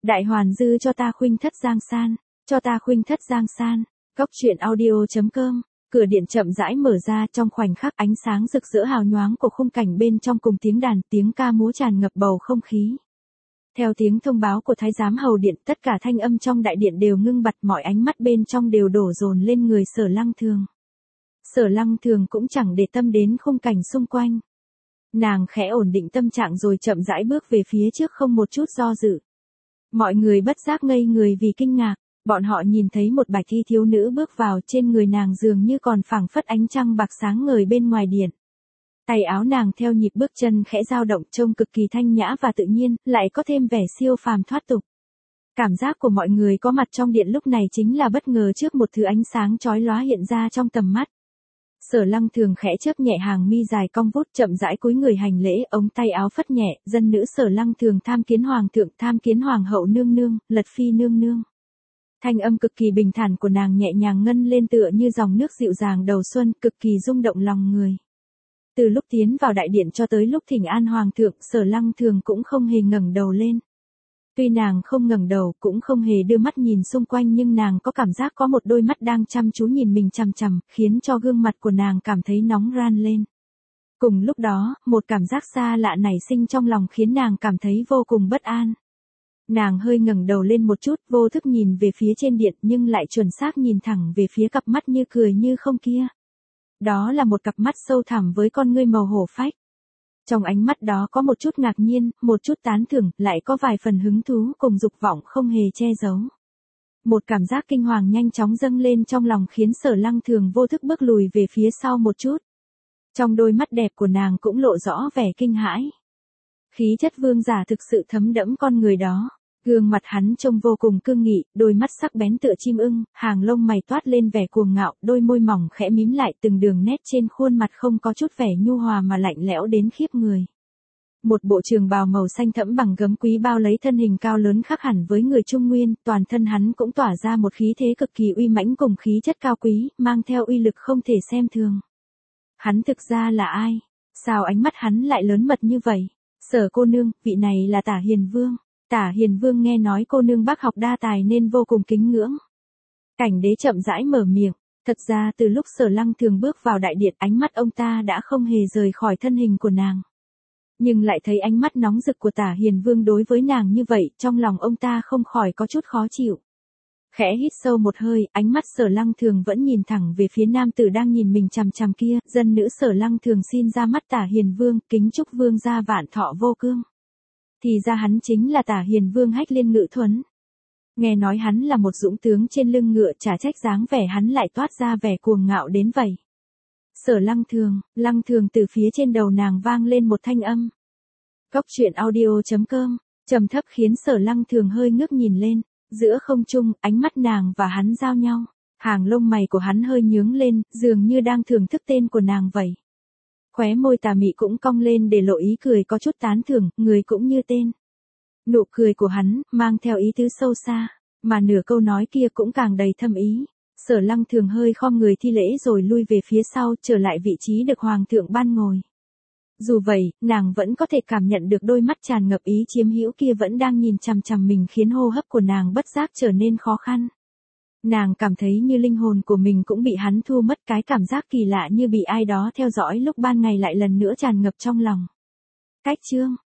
Đại Hoàn Dư cho ta khuynh thất giang san, cho ta khuynh thất giang san. Góc truyện audio.com. Cửa điện chậm rãi mở ra, trong khoảnh khắc ánh sáng rực rỡ hào nhoáng của khung cảnh bên trong cùng tiếng đàn, tiếng ca múa tràn ngập bầu không khí. Theo tiếng thông báo của Thái giám hầu điện, tất cả thanh âm trong đại điện đều ngưng bặt, mọi ánh mắt bên trong đều đổ dồn lên người Sở Lăng Thường. Sở Lăng Thường cũng chẳng để tâm đến khung cảnh xung quanh. Nàng khẽ ổn định tâm trạng rồi chậm rãi bước về phía trước không một chút do dự. Mọi người bất giác ngây người vì kinh ngạc, bọn họ nhìn thấy một bạch y thiếu nữ bước vào, trên người nàng dường như còn phảng phất ánh trăng bạc sáng ngời bên ngoài điện. Tay áo nàng theo nhịp bước chân khẽ dao động, trông cực kỳ thanh nhã và tự nhiên, lại có thêm vẻ siêu phàm thoát tục. Cảm giác của mọi người có mặt trong điện lúc này chính là bất ngờ trước một thứ ánh sáng chói lóa hiện ra trong tầm mắt. Sở Lăng Thường khẽ chớp nhẹ hàng mi dài cong vút, chậm rãi cúi người hành lễ, ống tay áo phất nhẹ, dân nữ Sở Lăng Thường tham kiến hoàng thượng, tham kiến hoàng hậu nương nương, lật phi nương nương. Thanh âm cực kỳ bình thản của nàng nhẹ nhàng ngân lên tựa như dòng nước dịu dàng đầu xuân, cực kỳ rung động lòng người. Từ lúc tiến vào đại điện cho tới lúc thỉnh an hoàng thượng, Sở Lăng Thường cũng không hề ngẩng đầu lên. Tuy nàng không ngẩng đầu, cũng không hề đưa mắt nhìn xung quanh, nhưng nàng có cảm giác có một đôi mắt đang chăm chú nhìn mình chằm chằm, khiến cho gương mặt của nàng cảm thấy nóng ran lên. Cùng lúc đó, một cảm giác xa lạ nảy sinh trong lòng khiến nàng cảm thấy vô cùng bất an. Nàng hơi ngẩng đầu lên một chút, vô thức nhìn về phía trên điện, nhưng lại chuẩn xác nhìn thẳng về phía cặp mắt như cười như không kia. Đó là một cặp mắt sâu thẳm với con ngươi màu hổ phách. Trong ánh mắt đó có một chút ngạc nhiên, một chút tán thưởng, lại có vài phần hứng thú cùng dục vọng không hề che giấu. Một cảm giác kinh hoàng nhanh chóng dâng lên trong lòng khiến Sở Lăng Thường vô thức bước lùi về phía sau một chút. Trong đôi mắt đẹp của nàng cũng lộ rõ vẻ kinh hãi. Khí chất vương giả thực sự thấm đẫm con người đó. Gương mặt hắn trông vô cùng cương nghị, đôi mắt sắc bén tựa chim ưng, hàng lông mày toát lên vẻ cuồng ngạo, đôi môi mỏng khẽ mím lại, từng đường nét trên khuôn mặt không có chút vẻ nhu hòa mà lạnh lẽo đến khiếp người. Một bộ trường bào màu xanh thẫm bằng gấm quý bao lấy thân hình cao lớn khác hẳn với người Trung Nguyên, toàn thân hắn cũng tỏa ra một khí thế cực kỳ uy mãnh cùng khí chất cao quý, mang theo uy lực không thể xem thường. Hắn thực ra là ai? Sao ánh mắt hắn lại lớn mật như vậy? Sở cô nương, vị này là Tả Hiền Vương. Tả Hiền Vương nghe nói cô nương bác học đa tài nên vô cùng kính ngưỡng. Cảnh đế chậm rãi mở miệng, thật ra từ lúc Sở Lăng Thường bước vào đại điện, ánh mắt ông ta đã không hề rời khỏi thân hình của nàng. Nhưng lại thấy ánh mắt nóng rực của Tả Hiền Vương đối với nàng như vậy, trong lòng ông ta không khỏi có chút khó chịu. Khẽ hít sâu một hơi, ánh mắt Sở Lăng Thường vẫn nhìn thẳng về phía nam tử đang nhìn mình chằm chằm kia, dân nữ Sở Lăng Thường xin ra mắt Tả Hiền Vương, kính chúc vương gia vạn thọ vô cương. Thì ra hắn chính là Tả Hiền Vương Hách Liên Ngự Thuấn. Nghe nói hắn là một dũng tướng trên lưng ngựa, chả trách dáng vẻ hắn lại toát ra vẻ cuồng ngạo đến vậy. Sở Lăng Thường từ phía trên đầu nàng vang lên một thanh âm. Góc truyện audio.com, trầm thấp khiến Sở Lăng Thường hơi ngước nhìn lên, giữa không trung, ánh mắt nàng và hắn giao nhau. Hàng lông mày của hắn hơi nhướng lên, dường như đang thưởng thức tên của nàng vậy. Khóe môi tà mị cũng cong lên để lộ ý cười có chút tán thưởng, người cũng như tên. Nụ cười của hắn, mang theo ý tứ sâu xa, mà nửa câu nói kia cũng càng đầy thâm ý. Sở Lăng Thường hơi khom người thi lễ rồi lui về phía sau, trở lại vị trí được hoàng thượng ban ngồi. Dù vậy, nàng vẫn có thể cảm nhận được đôi mắt tràn ngập ý chiếm hữu kia vẫn đang nhìn chằm chằm mình, khiến hô hấp của nàng bất giác trở nên khó khăn. Nàng cảm thấy như linh hồn của mình cũng bị hắn thu mất, cái cảm giác kỳ lạ như bị ai đó theo dõi lúc ban ngày lại lần nữa tràn ngập trong lòng. Cách chương